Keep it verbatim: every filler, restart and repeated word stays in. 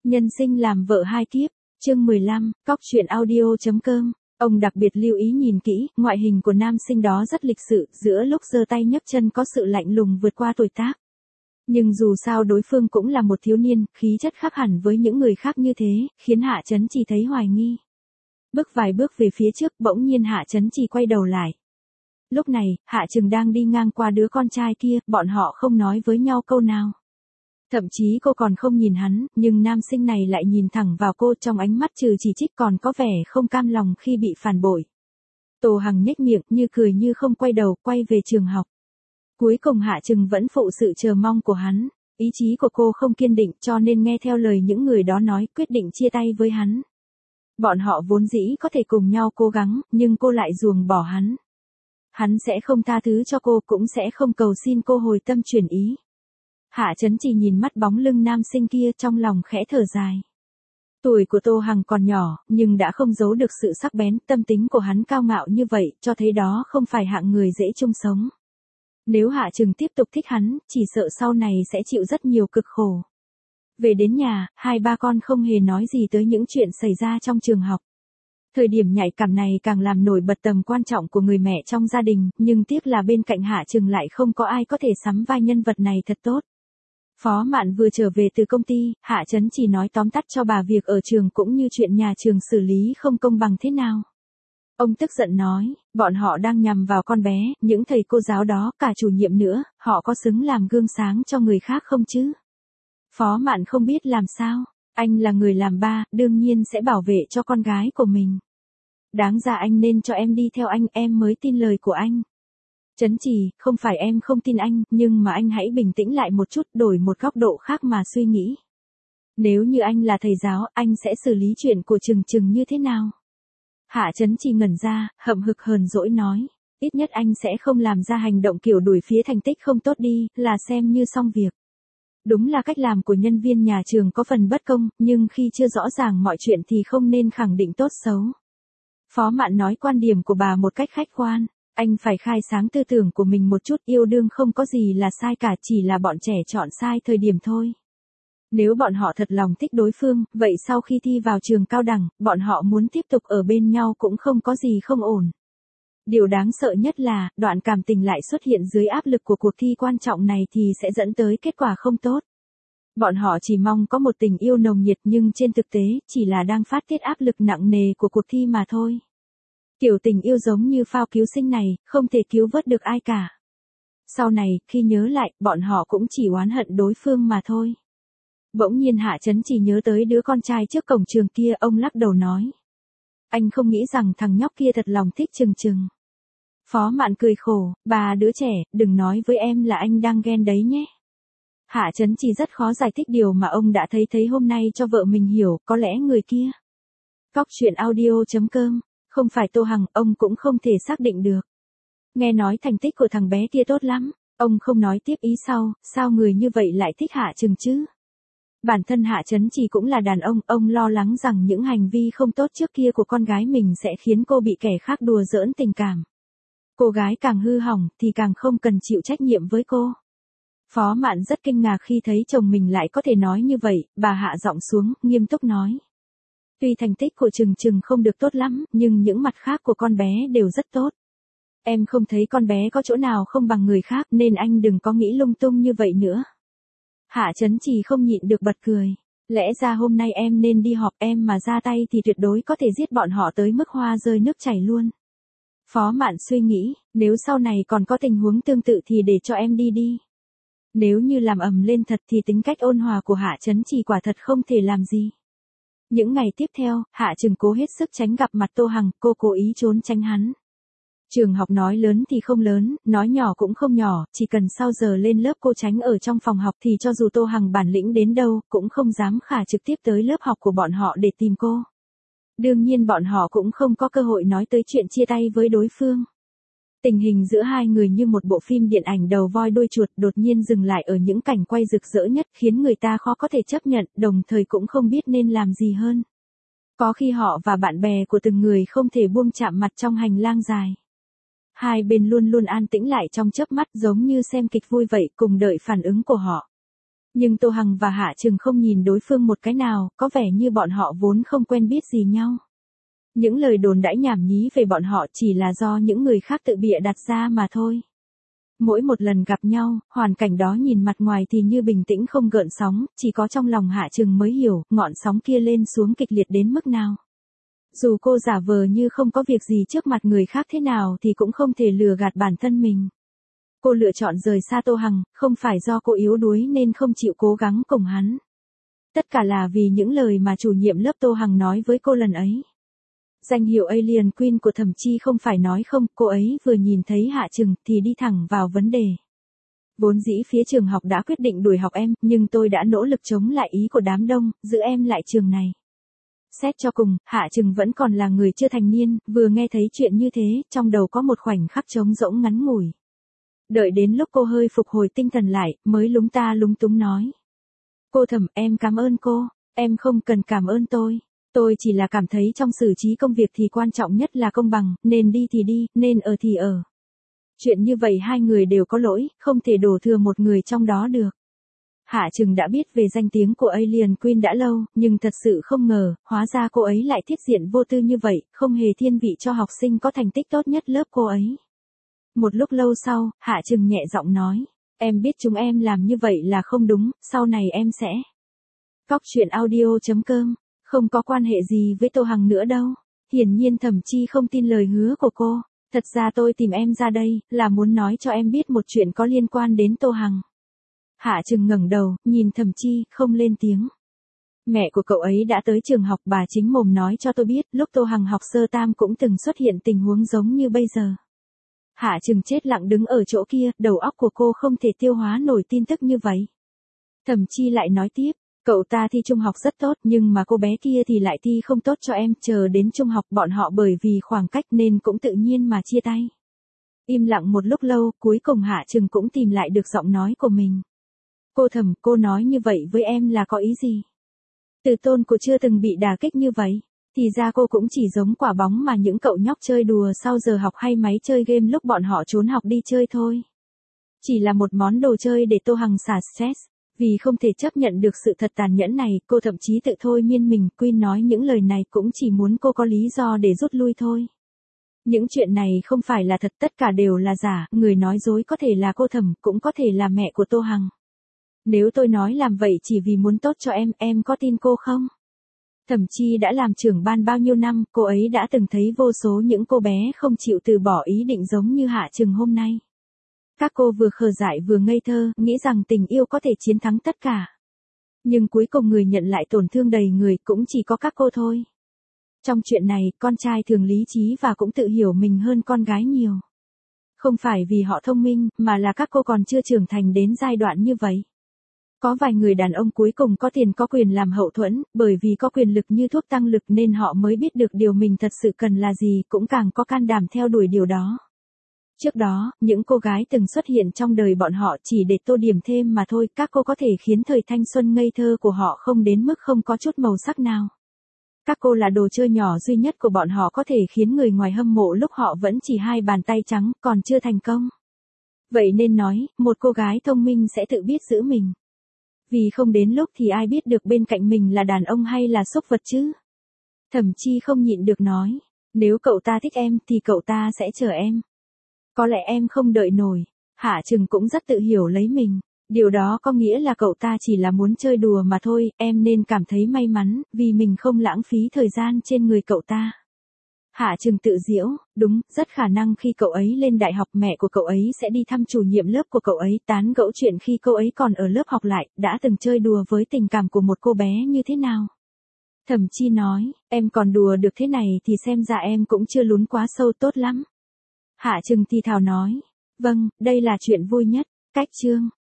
Nhân sinh làm vợ hai kiếp, chương mười lăm, cóc truyện audio.com. Ông đặc biệt lưu ý nhìn kỹ, ngoại hình của nam sinh đó rất lịch sự, giữa lúc giơ tay nhấc chân có sự lạnh lùng vượt qua tuổi tác. Nhưng dù sao đối phương cũng là một thiếu niên, khí chất khác hẳn với những người khác như thế, khiến Hạ Chấn Trì thấy hoài nghi. Bước vài bước về phía trước, bỗng nhiên Hạ Chấn Trì quay đầu lại. Lúc này, Hạ Trừng đang đi ngang qua đứa con trai kia, bọn họ không nói với nhau câu nào. Thậm chí cô còn không nhìn hắn, nhưng nam sinh này lại nhìn thẳng vào cô, trong ánh mắt trừ chỉ trích còn có vẻ không cam lòng khi bị phản bội. Tô Hằng nhếch miệng, như cười như không, quay đầu, quay về trường học. Cuối cùng Hạ Trừng vẫn phụ sự chờ mong của hắn. Ý chí của cô không kiên định, cho nên nghe theo lời những người đó nói, quyết định chia tay với hắn. Bọn họ vốn dĩ có thể cùng nhau cố gắng, nhưng cô lại ruồng bỏ hắn. Hắn sẽ không tha thứ cho cô, cũng sẽ không cầu xin cô hồi tâm chuyển ý. Hạ Chấn Trì nhìn mắt bóng lưng nam sinh kia, trong lòng khẽ thở dài. Tuổi của Tô Hằng còn nhỏ, nhưng đã không giấu được sự sắc bén, tâm tính của hắn cao ngạo như vậy, cho thấy đó không phải hạng người dễ chung sống. Nếu Hạ Trừng tiếp tục thích hắn, chỉ sợ sau này sẽ chịu rất nhiều cực khổ. Về đến nhà, hai ba con không hề nói gì tới những chuyện xảy ra trong trường học. Thời điểm nhạy cảm này càng làm nổi bật tầm quan trọng của người mẹ trong gia đình, nhưng tiếc là bên cạnh Hạ Trừng lại không có ai có thể sắm vai nhân vật này thật tốt. Phó Mạn vừa trở về từ công ty, Hạ Chấn Trì nói tóm tắt cho bà việc ở trường cũng như chuyện nhà trường xử lý không công bằng thế nào. Ông tức giận nói, bọn họ đang nhằm vào con bé, những thầy cô giáo đó, cả chủ nhiệm nữa, họ có xứng làm gương sáng cho người khác không chứ? Phó Mạn không biết làm sao, anh là người làm ba, đương nhiên sẽ bảo vệ cho con gái của mình. Đáng ra anh nên cho em đi theo anh, em mới tin lời của anh. Chấn Trì, không phải em không tin anh, nhưng mà anh hãy bình tĩnh lại một chút, đổi một góc độ khác mà suy nghĩ. Nếu như anh là thầy giáo, anh sẽ xử lý chuyện của Trừng Trừng như thế nào? Hạ Chấn Trì ngẩn ra, hậm hực hờn dỗi nói, ít nhất anh sẽ không làm ra hành động kiểu đuổi phía thành tích không tốt đi, là xem như xong việc. Đúng là cách làm của nhân viên nhà trường có phần bất công, nhưng khi chưa rõ ràng mọi chuyện thì không nên khẳng định tốt xấu. Phó Mạn nói quan điểm của bà một cách khách quan. Anh phải khai sáng tư tưởng của mình một chút, yêu đương không có gì là sai cả, chỉ là bọn trẻ chọn sai thời điểm thôi. Nếu bọn họ thật lòng thích đối phương, vậy sau khi thi vào trường cao đẳng, bọn họ muốn tiếp tục ở bên nhau cũng không có gì không ổn. Điều đáng sợ nhất là, đoạn cảm tình lại xuất hiện dưới áp lực của cuộc thi quan trọng này thì sẽ dẫn tới kết quả không tốt. Bọn họ chỉ mong có một tình yêu nồng nhiệt nhưng trên thực tế, chỉ là đang phát tiết áp lực nặng nề của cuộc thi mà thôi. Kiểu tình yêu giống như phao cứu sinh này, không thể cứu vớt được ai cả. Sau này, khi nhớ lại, bọn họ cũng chỉ oán hận đối phương mà thôi. Bỗng nhiên Hạ Chấn Trì nhớ tới đứa con trai trước cổng trường kia, ông lắc đầu nói. Anh không nghĩ rằng thằng nhóc kia thật lòng thích Trừng Trừng. Phó Mạn cười khổ, bà đứa trẻ, đừng nói với em là anh đang ghen đấy nhé. Hạ Chấn Trì rất khó giải thích điều mà ông đã thấy thấy hôm nay cho vợ mình hiểu, có lẽ người kia. Cóc truyện audio.com. Không phải Tô Hằng, ông cũng không thể xác định được. Nghe nói thành tích của thằng bé kia tốt lắm, ông không nói tiếp ý sau, sao người như vậy lại thích Hạ Trừng chứ? Bản thân Hạ Chấn Trì cũng là đàn ông, ông lo lắng rằng những hành vi không tốt trước kia của con gái mình sẽ khiến cô bị kẻ khác đùa giỡn tình cảm. Cô gái càng hư hỏng thì càng không cần chịu trách nhiệm với cô. Phó Mạn rất kinh ngạc khi thấy chồng mình lại có thể nói như vậy, bà hạ giọng xuống, nghiêm túc nói. Tuy thành tích của Trừng Trừng không được tốt lắm, nhưng những mặt khác của con bé đều rất tốt. Em không thấy con bé có chỗ nào không bằng người khác nên anh đừng có nghĩ lung tung như vậy nữa. Hạ Chấn Trì không nhịn được bật cười. Lẽ ra hôm nay em nên đi họp, em mà ra tay thì tuyệt đối có thể giết bọn họ tới mức hoa rơi nước chảy luôn. Phó Mạn suy nghĩ, nếu sau này còn có tình huống tương tự thì để cho em đi đi. Nếu như làm ầm lên thật thì tính cách ôn hòa của Hạ Chấn Trì quả thật không thể làm gì. Những ngày tiếp theo, Hạ Trừng cố hết sức tránh gặp mặt Tô Hằng, cô cố ý trốn tránh hắn. Trường học nói lớn thì không lớn, nói nhỏ cũng không nhỏ, chỉ cần sau giờ lên lớp cô tránh ở trong phòng học thì cho dù Tô Hằng bản lĩnh đến đâu, cũng không dám khả trực tiếp tới lớp học của bọn họ để tìm cô. Đương nhiên bọn họ cũng không có cơ hội nói tới chuyện chia tay với đối phương. Tình hình giữa hai người như một bộ phim điện ảnh đầu voi đuôi chuột, đột nhiên dừng lại ở những cảnh quay rực rỡ nhất, khiến người ta khó có thể chấp nhận, đồng thời cũng không biết nên làm gì hơn. Có khi họ và bạn bè của từng người không thể buông chạm mặt trong hành lang dài. Hai bên luôn luôn an tĩnh lại trong chớp mắt, giống như xem kịch vui vậy, cùng đợi phản ứng của họ. Nhưng Tô Hằng và Hạ Trừng không nhìn đối phương một cái nào, có vẻ như bọn họ vốn không quen biết gì nhau. Những lời đồn đãi nhảm nhí về bọn họ chỉ là do những người khác tự bịa đặt ra mà thôi. Mỗi một lần gặp nhau, hoàn cảnh đó nhìn mặt ngoài thì như bình tĩnh không gợn sóng, chỉ có trong lòng Hạ Trừng mới hiểu, ngọn sóng kia lên xuống kịch liệt đến mức nào. Dù cô giả vờ như không có việc gì trước mặt người khác thế nào thì cũng không thể lừa gạt bản thân mình. Cô lựa chọn rời xa Tô Hằng, không phải do cô yếu đuối nên không chịu cố gắng cùng hắn. Tất cả là vì những lời mà chủ nhiệm lớp Tô Hằng nói với cô lần ấy. Danh hiệu Alien Queen của Thẩm Chi không phải nói không, cô ấy vừa nhìn thấy Hạ Trừng thì đi thẳng vào vấn đề. Vốn dĩ phía trường học đã quyết định đuổi học em, nhưng tôi đã nỗ lực chống lại ý của đám đông, giữ em lại trường này. Xét cho cùng, Hạ Trừng vẫn còn là người chưa thành niên, vừa nghe thấy chuyện như thế, trong đầu có một khoảnh khắc trống rỗng ngắn ngủi. Đợi đến lúc cô hơi phục hồi tinh thần lại, mới lúng ta lúng túng nói. Cô Thẩm, em cảm ơn cô, em không cần cảm ơn tôi. Tôi chỉ là cảm thấy trong xử trí công việc thì quan trọng nhất là công bằng, nên đi thì đi, nên ở thì ở. Chuyện như vậy hai người đều có lỗi, không thể đổ thừa một người trong đó được. Hạ Trừng đã biết về danh tiếng của Alien Queen đã lâu, nhưng thật sự không ngờ, hóa ra cô ấy lại thiết diện vô tư như vậy, không hề thiên vị cho học sinh có thành tích tốt nhất lớp cô ấy. Một lúc lâu sau, Hạ Trừng nhẹ giọng nói, em biết chúng em làm như vậy là không đúng, sau này em sẽ. Cóc truyện audio chấm com, không có quan hệ gì với Tô Hằng nữa đâu. Hiển nhiên Thẩm Chi không tin lời hứa của cô. Thật ra tôi tìm em ra đây, là muốn nói cho em biết một chuyện có liên quan đến Tô Hằng. Hạ Trừng ngẩng đầu, nhìn Thẩm Chi, không lên tiếng. Mẹ của cậu ấy đã tới trường học, bà chính mồm nói cho tôi biết, lúc Tô Hằng học sơ tam cũng từng xuất hiện tình huống giống như bây giờ. Hạ Trừng chết lặng đứng ở chỗ kia, đầu óc của cô không thể tiêu hóa nổi tin tức như vậy. Thẩm Chi lại nói tiếp, cậu ta thi trung học rất tốt, nhưng mà cô bé kia thì lại thi không tốt cho em, chờ đến trung học bọn họ bởi vì khoảng cách nên cũng tự nhiên mà chia tay. Im lặng một lúc lâu, cuối cùng Hạ Trừng cũng tìm lại được giọng nói của mình. Cô Thẩm, cô nói như vậy với em là có ý gì? Từ tôn cô chưa từng bị đả kích như vậy, thì ra cô cũng chỉ giống quả bóng mà những cậu nhóc chơi đùa sau giờ học hay máy chơi game lúc bọn họ trốn học đi chơi thôi. Chỉ là một món đồ chơi để Tô Hằng xả stress. Vì không thể chấp nhận được sự thật tàn nhẫn này, cô thậm chí tự thôi miên mình, Queen nói những lời này cũng chỉ muốn cô có lý do để rút lui thôi. Những chuyện này không phải là thật, tất cả đều là giả, người nói dối có thể là cô Thẩm, cũng có thể là mẹ của Tô Hằng. Nếu tôi nói làm vậy chỉ vì muốn tốt cho em, em có tin cô không? Thẩm Chi đã làm trưởng ban bao nhiêu năm, cô ấy đã từng thấy vô số những cô bé không chịu từ bỏ ý định giống như Hạ Trừng hôm nay. Các cô vừa khờ dại vừa ngây thơ, nghĩ rằng tình yêu có thể chiến thắng tất cả. Nhưng cuối cùng người nhận lại tổn thương đầy người cũng chỉ có các cô thôi. Trong chuyện này, con trai thường lý trí và cũng tự hiểu mình hơn con gái nhiều. Không phải vì họ thông minh, mà là các cô còn chưa trưởng thành đến giai đoạn như vậy. Có vài người đàn ông cuối cùng có tiền có quyền làm hậu thuẫn, bởi vì có quyền lực như thuốc tăng lực nên họ mới biết được điều mình thật sự cần là gì, cũng càng có can đảm theo đuổi điều đó. Trước đó, những cô gái từng xuất hiện trong đời bọn họ chỉ để tô điểm thêm mà thôi, các cô có thể khiến thời thanh xuân ngây thơ của họ không đến mức không có chút màu sắc nào. Các cô là đồ chơi nhỏ duy nhất của bọn họ có thể khiến người ngoài hâm mộ lúc họ vẫn chỉ hai bàn tay trắng, còn chưa thành công. Vậy nên nói, một cô gái thông minh sẽ tự biết giữ mình. Vì không đến lúc thì ai biết được bên cạnh mình là đàn ông hay là súc vật chứ? Thẩm Chi không nhịn được nói, nếu cậu ta thích em thì cậu ta sẽ chờ em. Có lẽ em không đợi nổi. Hạ Trừng cũng rất tự hiểu lấy mình. Điều đó có nghĩa là cậu ta chỉ là muốn chơi đùa mà thôi, em nên cảm thấy may mắn, vì mình không lãng phí thời gian trên người cậu ta. Hạ Trừng tự giễu, đúng, rất khả năng khi cậu ấy lên đại học mẹ của cậu ấy sẽ đi thăm chủ nhiệm lớp của cậu ấy, tán gẫu chuyện khi cô ấy còn ở lớp học lại, đã từng chơi đùa với tình cảm của một cô bé như thế nào. Thẩm Chi nói, em còn đùa được thế này thì xem ra em cũng chưa lún quá sâu, tốt lắm. Hạ Trừng thì thào nói, vâng, đây là chuyện vui nhất. Cách chương